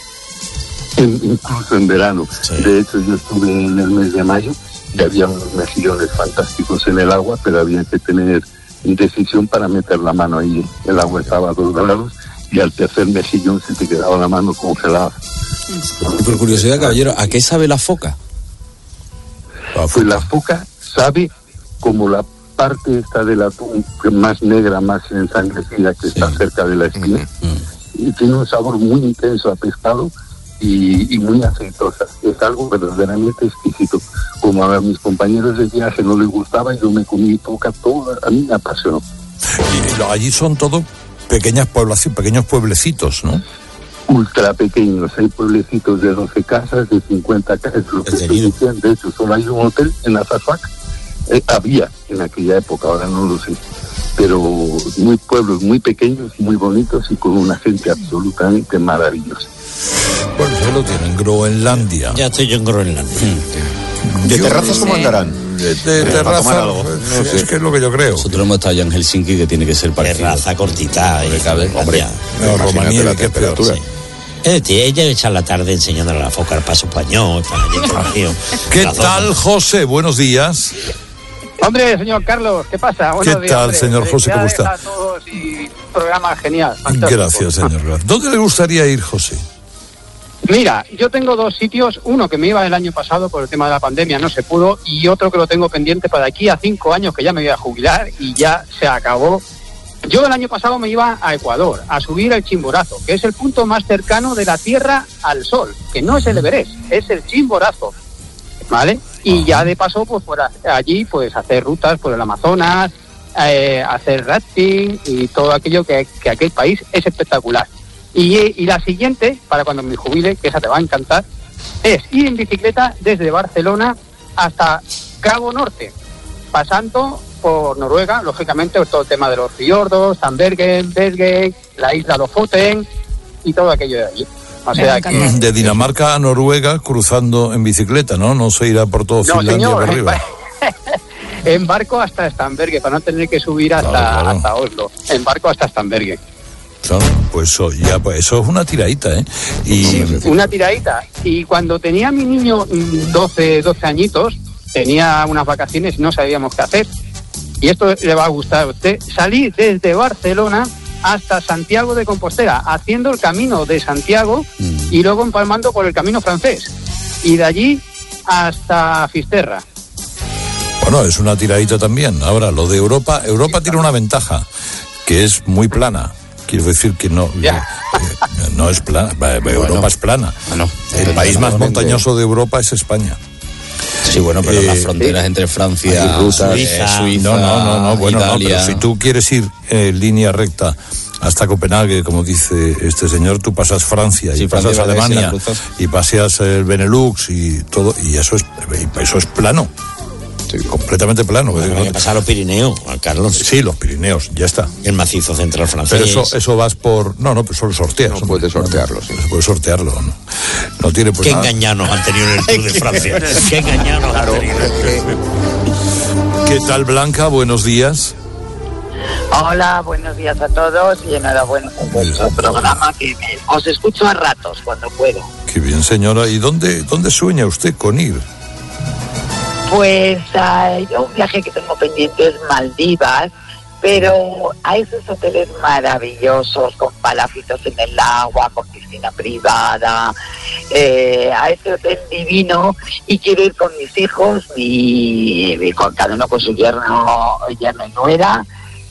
En, incluso en verano. Sí. De hecho, yo estuve en el mes de mayo y había unos mejillones fantásticos en el agua, pero había que tener decisión para meter la mano ahí. El agua estaba a dos grados y al tercer mejillón se te quedaba la mano congelada. Por curiosidad, caballero, ¿a qué sabe la foca? La pues la foca sabe como la parte esta del atún más negra, más ensangrecida, que sí. está cerca de la espina, mm-hmm. y tiene un sabor muy intenso a pescado y, y muy aceitosa. Es algo verdaderamente exquisito. Como a mis compañeros de viaje no les gustaba, yo me comí foca toda, a mí me apasionó. Y allí son todo pequeñas poblaciones, pequeños pueblecitos, ¿no? Ultra pequeños, hay pueblecitos de doce casas, de cincuenta casas, lo que se decían. De hecho, solo hay un hotel en Nazazuac, eh, había en aquella época, ahora no lo sé, pero muy pueblos muy pequeños, muy bonitos y con una gente absolutamente maravillosa. Bueno, ya lo tienen, Groenlandia. Ya estoy yo en Groenlandia. Hmm. ¿De terrazas cómo andarán? De, de terraza, algo. No sé, es que es lo que yo creo. Nosotros hemos estado ya en Helsinki, que tiene que ser parecido. Terraza cortita, y cabe, hombre. No, Rumanía, la temperatura. Sí. Eh, tío, ella echar la tarde enseñándole a la foca el paso español. ¿Qué tal, José? Buenos días. Hombre, señor Carlos, ¿qué pasa? Buenos ¿Qué días, tal, hombre. señor José? ¿Cómo está? A todos y programa genial. Fantástico. Gracias, señor. ¿Dónde le gustaría ir, José? Mira, yo tengo dos sitios, uno que me iba el año pasado por el tema de la pandemia, no se pudo, y otro que lo tengo pendiente para aquí a cinco años, que ya me voy a jubilar y ya se acabó. Yo el año pasado me iba a Ecuador, a subir el Chimborazo, que es el punto más cercano de la Tierra al Sol, que no es el Everest, es el Chimborazo, ¿vale? Y ya de paso, pues por allí, pues hacer rutas por el Amazonas, eh, hacer rafting y todo aquello que, que aquel país es espectacular. Y, y la siguiente, para cuando me jubile, que esa te va a encantar, es ir en bicicleta desde Barcelona hasta Cabo Norte, pasando por Noruega, lógicamente, por todo el tema de los fiordos, San Bergen, Bergen, la isla Lofoten y todo aquello de allí. O sea, que... De Dinamarca a Noruega cruzando en bicicleta, ¿no? No se irá por todo no, Finlandia señor, por arriba. En barco hasta Stamberge, para no tener que subir hasta, claro, claro. hasta Oslo. En barco hasta Stamberge. Claro, pues eso, ya, pues eso es una tiradita, ¿eh? Y... Sí, una tiradita. Y cuando tenía mi niño doce, doce añitos, tenía unas vacaciones y no sabíamos qué hacer. Y esto le va a gustar a usted. Salí desde Barcelona hasta Santiago de Compostela, haciendo el camino de Santiago mm. y luego empalmando por el camino francés. Y de allí hasta Fisterra. Bueno, es una tiradita también. Ahora, lo de Europa, Europa tiene una ventaja, que es muy plana. Quiero decir que no, eh, no es plana, Europa bueno, es plana. Bueno, el país más montañoso de Europa es España. Sí, bueno, pero eh, las fronteras ¿sí? entre Francia, Ruta, Suiza, Suiza, no, no, no, no, bueno, no, pero si tú quieres ir en línea recta hasta Copenhague, como dice este señor, tú pasas Francia y sí, pasas Francia, Alemania y, y paseas el Benelux y todo, y eso es eso es plano. Sí, completamente plano. Bueno, hay que pasar los Pirineos, Juan Carlos. Sí, los Pirineos, ya está. El macizo central francés. Pero eso, eso vas por... No, no, pues solo sorteas. No puedes sortearlo, sí. No se puede sortearlo, ¿no? No tiene pues Qué nada. engañanos han tenido en el Tour de Francia. Qué engañanos claro, han tenido. ¿Qué tal, Blanca? Buenos días. Hola, buenos días a todos y enhorabuena por vuestro programa, que me, os escucho a ratos cuando puedo. Qué bien, señora. ¿Y dónde, dónde sueña usted con ir? Pues uh, yo un viaje que tengo pendiente es Maldivas, pero a esos hoteles maravillosos, con palafitos en el agua, con piscina privada, eh, a ese hotel divino, y quiero ir con mis hijos, y, y con cada uno con su yerno, yerno y nuera.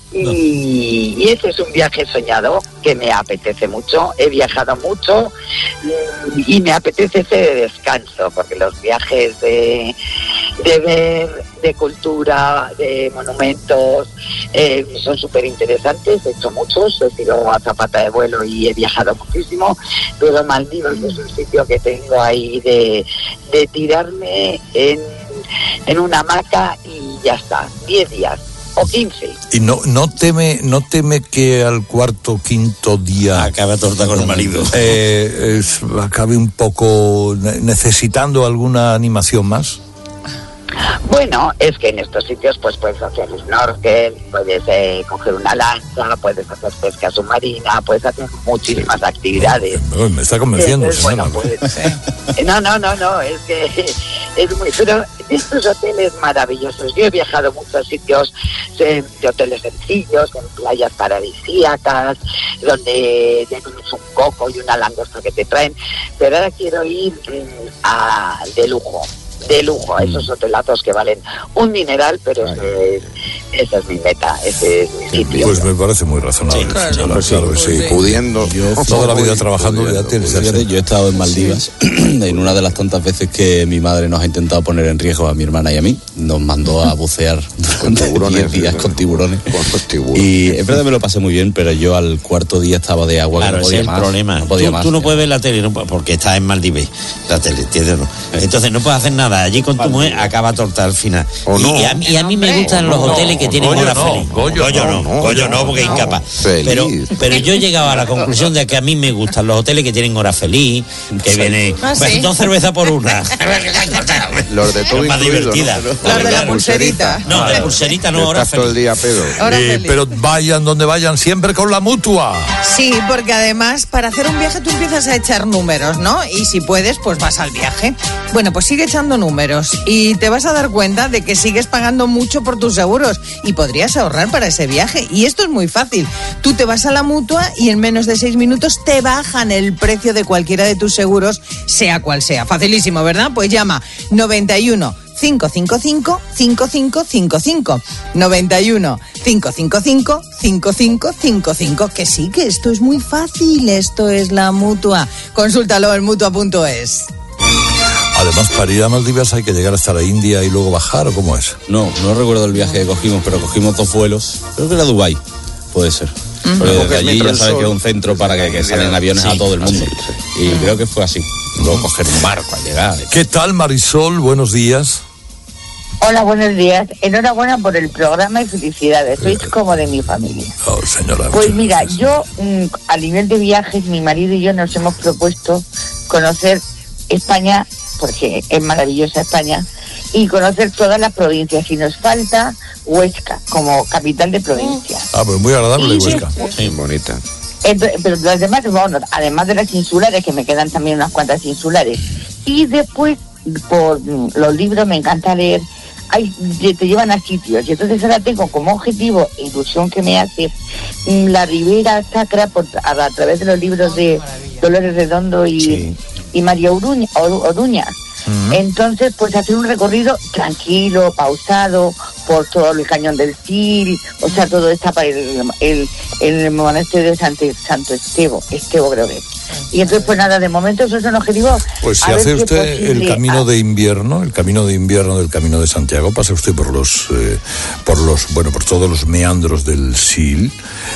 Y, y ese es un viaje soñado que me apetece mucho. He viajado mucho y me apetece ese de descanso, porque los viajes de, de ver, de cultura, de monumentos, eh, son súper interesantes. He hecho muchos, he sido a zapata de vuelo y he viajado muchísimo, pero Maldivas es un sitio que tengo ahí de, de tirarme en, en una hamaca y ya está, diez días. O quince. Y no no teme no teme que al cuarto quinto día acabe torta con el marido. Eh, es, acabe un poco necesitando alguna animación más. Bueno, es que en estos sitios pues puedes hacer snorkel, puedes eh, coger una lancha, puedes hacer pesca submarina, puedes hacer muchísimas actividades. No, me está convenciendo, Entonces, bueno, pues, eh, no, no, no, no, es que es muy... Pero estos hoteles maravillosos, yo he viajado a muchos sitios de, de hoteles sencillos, en playas paradisíacas, donde tienes un coco y una langosta que te traen, pero ahora quiero ir mm, a, de lujo. de lujo, a esos hotelazos que valen un dineral, pero ese es, esa es mi meta, ese es mi sitio. Pues me parece muy razonable, sí, claro, señora, pues sí, claro que sí. Pudiendo. Yo toda la vida trabajando pudiendo, ya tienes. Fíjate, yo he estado en Maldivas en una de las tantas veces que mi madre nos ha intentado poner en riesgo a mi hermana y a mí. Nos mandó a bucear durante diez días con tiburones. Con tiburones. Y es verdad que me lo pasé muy bien, pero yo al cuarto día estaba de agua. Claro, que no ese podía es el más, problema. No podía tú, más, tú no ya. puedes ver la tele, no, porque estás en Maldivas, la tele, ¿entiendes? ¿No? Entonces no puedes hacer nada. Allí con tu mujer acaba torta al final. O no. Y, y, a, y a mí me gustan los no, hoteles que tienen Goyo hora no, feliz. Goyo Goyo no, no, Goyo no, porque es no. incapaz. Feliz. Pero, pero yo he llegado a la conclusión de que a mí me gustan los hoteles que tienen hora feliz, que sí. viene Ah, pues, ¿sí? dos cervezas por una. Los de todo Es más incluido, divertida. ¿no? Los de la pulserita. No, de pulserita no, hora Estás todo el feliz. día pedo. Hora Eh, feliz. pero vayan donde vayan, siempre con la Mutua. Sí, porque además para hacer un viaje tú empiezas a echar números, ¿no? Y si puedes, pues vas al viaje. Bueno, pues sigue echando números y te vas a dar cuenta de que sigues pagando mucho por tus seguros y podrías ahorrar para ese viaje. Y esto es muy fácil. Tú te vas a la Mutua y en menos de seis minutos te bajan el precio de cualquiera de tus seguros, sea cual sea. Facilísimo, ¿verdad? Pues llama noventa y uno, cinco cinco cinco, cinco cinco cinco cinco. noventa y uno, cinco cinco cinco, cinco cinco cinco cinco. Que sí, que esto es muy fácil. Esto es la Mutua. Consúltalo en mutua punto es. Además, para ir a Maldivas hay que llegar hasta la India y luego bajar, ¿o cómo es? No, no recuerdo el viaje que cogimos, pero cogimos dos vuelos. Creo que era Dubái, puede ser. Porque Coges desde allí Metro ya El sabes Sol. que es un centro para que, que salen aviones Sí, a todo el mundo. sí, Y creo que fue así. Luego coger un barco al llegar. ¿Qué tal, Marisol? Buenos días. Hola, buenos días. Enhorabuena por el programa y felicidades. Sois como de mi familia. Oh, señora. Pues muchas mira, gracias. yo mm, a nivel de viajes, mi marido y yo nos hemos propuesto conocer España, porque es maravillosa España, y conocer todas las provincias. Y nos falta Huesca como capital de provincia. Ah, pues muy agradable, Y Huesca. Sí, bonita. Ent- Pero las demás, bueno, además de las insulares, que me quedan también unas cuantas insulares. Y después, por mm, los libros, me encanta leer, hay, te te llevan a sitios. Y entonces ahora tengo como objetivo, e ilusión que me hace, mm, la Ribera Sacra por, a, a través de los libros de Dolores Redondo y, Sí. y María Oruña. Or- Oruña. Mm. Entonces, pues hacer un recorrido tranquilo, pausado, por todo el cañón del Sil, o sea, todo está para el, el, el monasterio de Santo, Santo Estebo, Estebo creo que. Y entonces, pues nada, de momento eso es un objetivo. Pues si hace usted el camino de invierno, el camino de invierno del Camino de Santiago, pasa usted por los, eh, por los, bueno, por todos los meandros del Sil,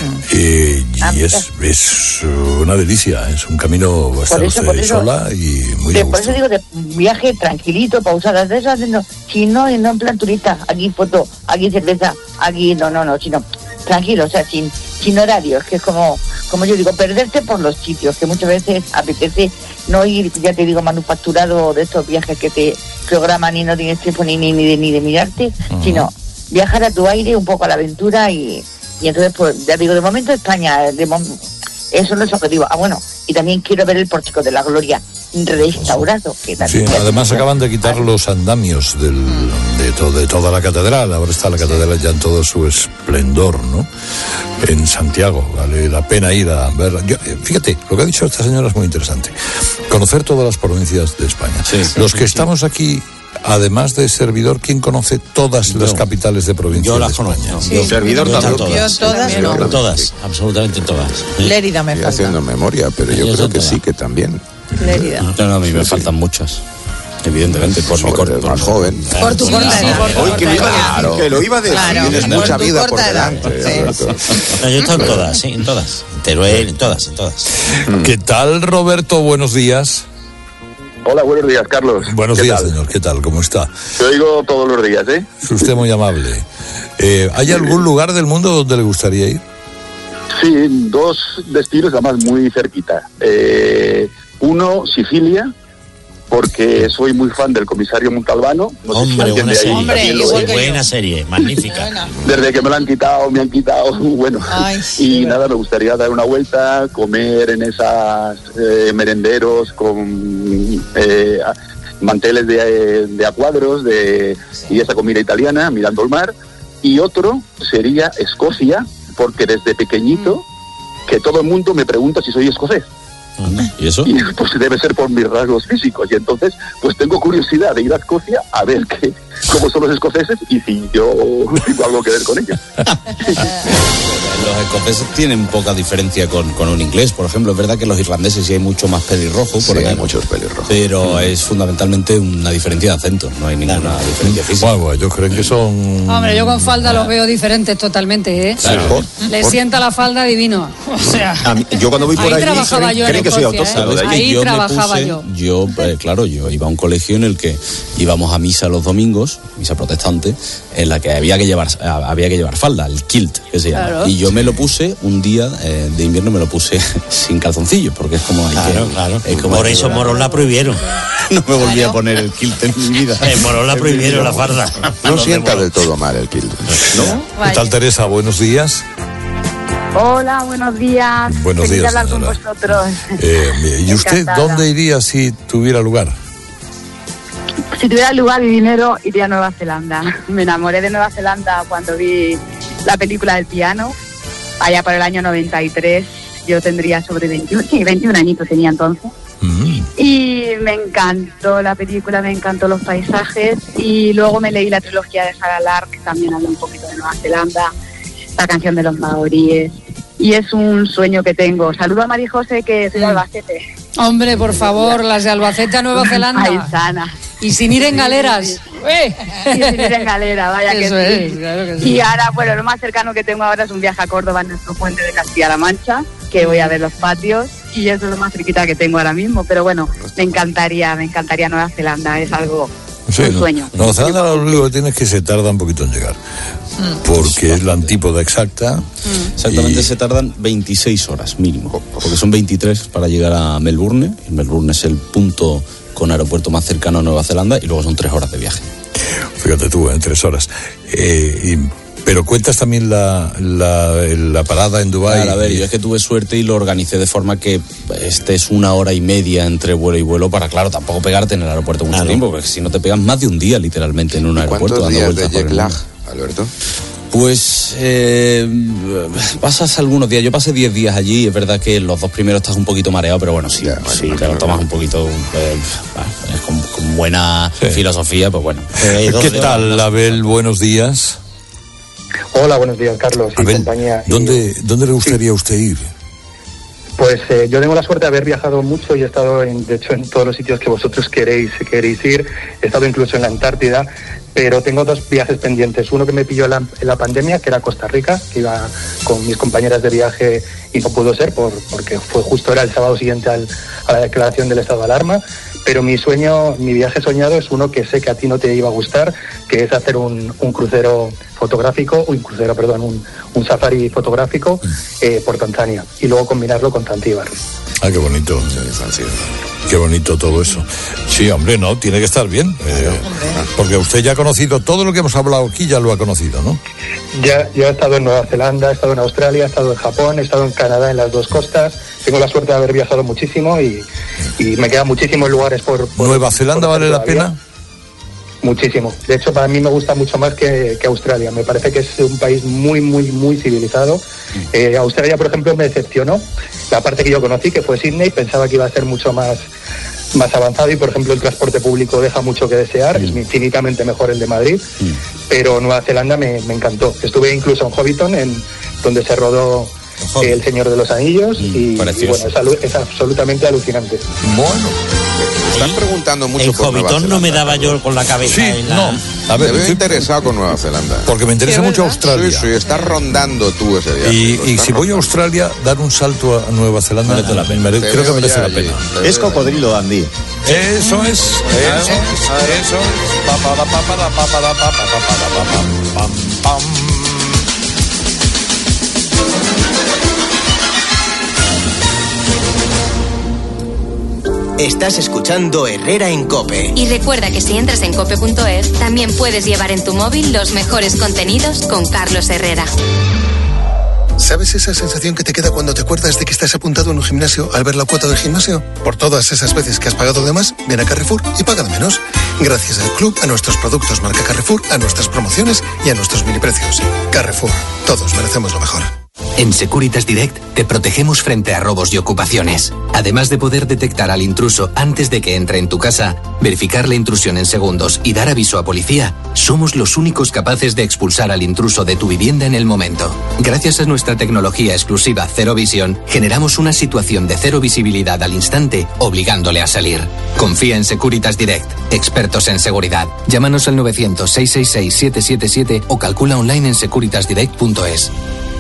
eh, y es, es una delicia, es un camino bastante sola y muy de, a gusto. Por eso digo, de viaje tranquilito, pausadas de esas, no, si no, no en plan turista, aquí foto, aquí cerveza, aquí no, no, no, sino tranquilo, o sea, sin, sin horarios, que es como, como yo digo, perderte por los sitios, que muchas veces apetece no ir, ya te digo, manufacturado de estos viajes que te programan y no tienes tiempo ni, ni, ni, de, ni de mirarte, uh-huh. sino viajar a tu aire, un poco a la aventura y, y entonces, pues, ya digo, de momento España, de mom- eso no es objetivo. Ah, bueno, y también quiero ver el Pórtico de la Gloria restaurado. Que sí, además acaban de quitar los andamios del, de, to, de toda la catedral. Ahora está la catedral ya en todo su esplendor, ¿no? En Santiago, vale la pena ir a verla. Yo, fíjate, lo que ha dicho esta señora es muy interesante. Conocer todas las provincias de España. Sí, sí, los que sí, estamos sí. aquí, además de servidor, ¿quién conoce todas yo, las capitales de provincias de España? Yo las conozco. Sí. Yo, servidor yo también. Todas. Yo todas, no. Todas, todas, absolutamente todas. Lérida me falta. Estoy haciendo memoria, pero yo, yo creo que todas. Sí, que también. Lérida. No, no, a mí me sí, faltan sí. muchas. Evidentemente, por mi corta más joven. Por tu corta edad. Hoy que lo iba a decir, que lo iba a decir. Claro, tienes mucha vida por delante. Sí. No, yo he estado en todas, sí, en todas. En Teruel, en todas, en todas. ¿Qué tal, Roberto? Buenos días. Hola, buenos días, Carlos. Buenos días, tal? señor. ¿Qué tal? ¿Cómo está? Te oigo todos los días, ¿eh? Es usted muy amable. Eh, ¿Hay algún lugar del mundo donde le gustaría ir? Sí, dos destinos, además muy cerquita. Eh, uno, Sicilia, porque soy muy fan del Comisario Montalbano. No hombre, buena serie, hombre, buena serie, magnífica. Desde que me lo han quitado, me han quitado, bueno. Ay, sí, y nada, me gustaría dar una vuelta, comer en esas eh, merenderos con eh, manteles de, de a cuadros de, y esa comida italiana, mirando el mar. Y otro sería Escocia, porque desde pequeñito que todo el mundo me pregunta si soy escocés. ¿Y eso? Y pues debe ser por mis rasgos físicos. Y entonces, pues tengo curiosidad de ir a Escocia a ver qué, cómo son los escoceses y si yo tengo algo que ver con ellos. Los escoceses tienen poca diferencia con, con un inglés, por ejemplo. Es verdad que los irlandeses sí hay mucho más pelirrojo. Por sí, ejemplo, hay muchos pelirrojos. Pero mm. es fundamentalmente una diferencia de acento. No hay ninguna claro. diferencia física. Bueno, bueno, yo creo que son... Hombre, yo con falda los veo diferentes totalmente, ¿eh? Claro. Le ¿Por? sienta la falda divino. O sea... A mí, yo cuando voy por ahí allí, creen, yo creen que soy autóctono. ¿eh? Ahí yo trabajaba puse, yo. Yo, eh, claro, yo iba a un colegio en el que íbamos a misa los domingos, misa protestante, en la que había que llevar había que llevar falda, el kilt, que se llama. Claro. Y yo me lo puse un día eh, de invierno, me lo puse sin calzoncillos, porque es como... Hay claro, que, claro. Es como por eso que... Morón la prohibieron. No me volví claro. a poner el kilt en mi vida. Eh, Morón la prohibieron la farda. No, no sienta del todo mal el kilt. ¿No? ¿Qué tal, Teresa? Buenos días. Hola, buenos días. Buenos Feliz días, hablar señora. con vosotros. Eh, ¿Y usted dónde iría si tuviera lugar? Si tuviera lugar y dinero, iría a Nueva Zelanda. Me enamoré de Nueva Zelanda cuando vi la película del piano, allá por el año noventa y tres. Yo tendría sobre veintiuno, sí, veintiún añitos tenía entonces. Mm. Y me encantó la película, me encantó los paisajes. Y luego me leí la trilogía de Sarah Lark, que también habla un poquito de Nueva Zelanda. La canción de los maoríes, y es un sueño que tengo. Saludo a María José, que soy de Albacete. Hombre, por favor, las de Albacete a Nueva Zelanda. Paisana. Y sin ir en galeras. Sí, sí. Y sin ir en galera, vaya que Eso sí. Es, claro que sí. Y ahora, bueno, lo más cercano que tengo ahora es un viaje a Córdoba, en nuestro puente de Castilla-La Mancha, que voy a ver los patios, y eso es lo más cerquita que tengo ahora mismo. Pero bueno, me encantaría, me encantaría Nueva Zelanda, es algo... Sí, un sueño. No, Nueva Zelanda lo único que tiene es que se tarda un poquito en llegar. Porque es la antípoda exacta. Exactamente, y... se tardan veintiséis horas mínimo, porque son veintitrés para llegar a Melbourne. Y Melbourne es el punto con aeropuerto más cercano a Nueva Zelanda, y luego son tres horas de viaje. Fíjate tú, en tres horas. Eh, y... Pero cuentas también la, la, la parada en Dubái. Claro, a ver, yo es que tuve suerte y lo organicé de forma que estés una hora y media entre vuelo y vuelo para, claro, tampoco pegarte en el aeropuerto mucho claro. tiempo, porque si no te pegan más de un día literalmente en un aeropuerto. ¿Cuántos días de jet lag, Alberto? Pues eh, pasas algunos días. Yo pasé diez días allí. Es verdad que los dos primeros estás un poquito mareado, pero bueno, sí, ya, sí bueno, te lo tomas un poquito eh, con, con buena sí. filosofía, pues bueno. Eh, ¿Qué tal, Abel? Buenos días. Hola, buenos días, Carlos y ver, compañía. ¿Dónde, ¿dónde le gustaría a usted ir? Pues eh, yo tengo la suerte de haber viajado mucho y he estado, en, de hecho, en todos los sitios que vosotros queréis, queréis ir. He estado incluso en la Antártida, pero tengo dos viajes pendientes. Uno que me pilló en la, en la pandemia, que era Costa Rica, que iba con mis compañeras de viaje y no pudo ser por, porque fue justo era el sábado siguiente al, a la declaración del estado de alarma. Pero mi sueño, mi viaje soñado es uno que sé que a ti no te iba a gustar, que es hacer un, un crucero fotográfico, un crucero, perdón, un, un safari fotográfico eh, por Tanzania y luego combinarlo con Zanzíbar. Ah, qué bonito. Qué bonito todo eso. Sí, hombre, no, tiene que estar bien. Eh, porque usted ya ha conocido todo lo que hemos hablado aquí, ya lo ha conocido, ¿no? Ya, ya he estado en Nueva Zelanda, he estado en Australia, he estado en Japón, he estado en Canadá, en las dos costas. Tengo la suerte de haber viajado muchísimo y, y me quedan muchísimos lugares por... por ¿Nueva Zelanda por vale la todavía. pena? Muchísimo. De hecho, para mí me gusta mucho más que, que Australia. Me parece que es un país muy, muy, muy civilizado. Eh, Australia, por ejemplo, me decepcionó. La parte que yo conocí, que fue Sydney, pensaba que iba a ser mucho más, más avanzado y, por ejemplo, el transporte público deja mucho que desear. Es infinitamente mejor el de Madrid. Pero Nueva Zelanda me, me encantó. Estuve incluso en Hobbiton, en, donde se rodó eh, El Señor de los Anillos. Mm, y, y bueno, es, alu- es absolutamente alucinante. Bueno. Están preguntando mucho el por Nueva Hobbiton Zelanda. no me daba yo con la cabeza Sí, en la... no. A ver, Te veo estoy interesado con Nueva Zelanda. Porque me interesa Sí, mucho ¿verdad? Australia. Sí, sí, estás rondando tú ese viaje. Y, lo y estás si voy a rondando. Australia, dar un salto a Nueva Zelanda, Merece la pena. mere- Te creo que veo merece ya la allí, pena. te Es veo. cocodrilo, Andy. Eso es, eso es, eso es. Pa, pa, pa, pa, pa, pa, pa, pa, pa, pa, pa, pa, pam, pam. Estás escuchando Herrera en COPE. Y recuerda que si entras en cope punto es, también puedes llevar en tu móvil los mejores contenidos con Carlos Herrera. ¿Sabes esa sensación que te queda cuando te acuerdas de que estás apuntado en un gimnasio al ver la cuota del gimnasio? Por todas esas veces que has pagado de más, ven a Carrefour y paga de menos. Gracias al club, a nuestros productos marca Carrefour, a nuestras promociones y a nuestros mini precios. Carrefour, todos merecemos lo mejor. En Securitas Direct te protegemos frente a robos y ocupaciones. Además de poder detectar al intruso antes de que entre en tu casa, verificar la intrusión en segundos y dar aviso a policía, somos los únicos capaces de expulsar al intruso de tu vivienda en el momento. Gracias a nuestra tecnología exclusiva Cero Visión, generamos una situación de cero visibilidad al instante, obligándole a salir. Confía en Securitas Direct, expertos en seguridad. Llámanos al novecientos, seiscientos sesenta y seis, siete siete siete o calcula online en securitas direct punto es.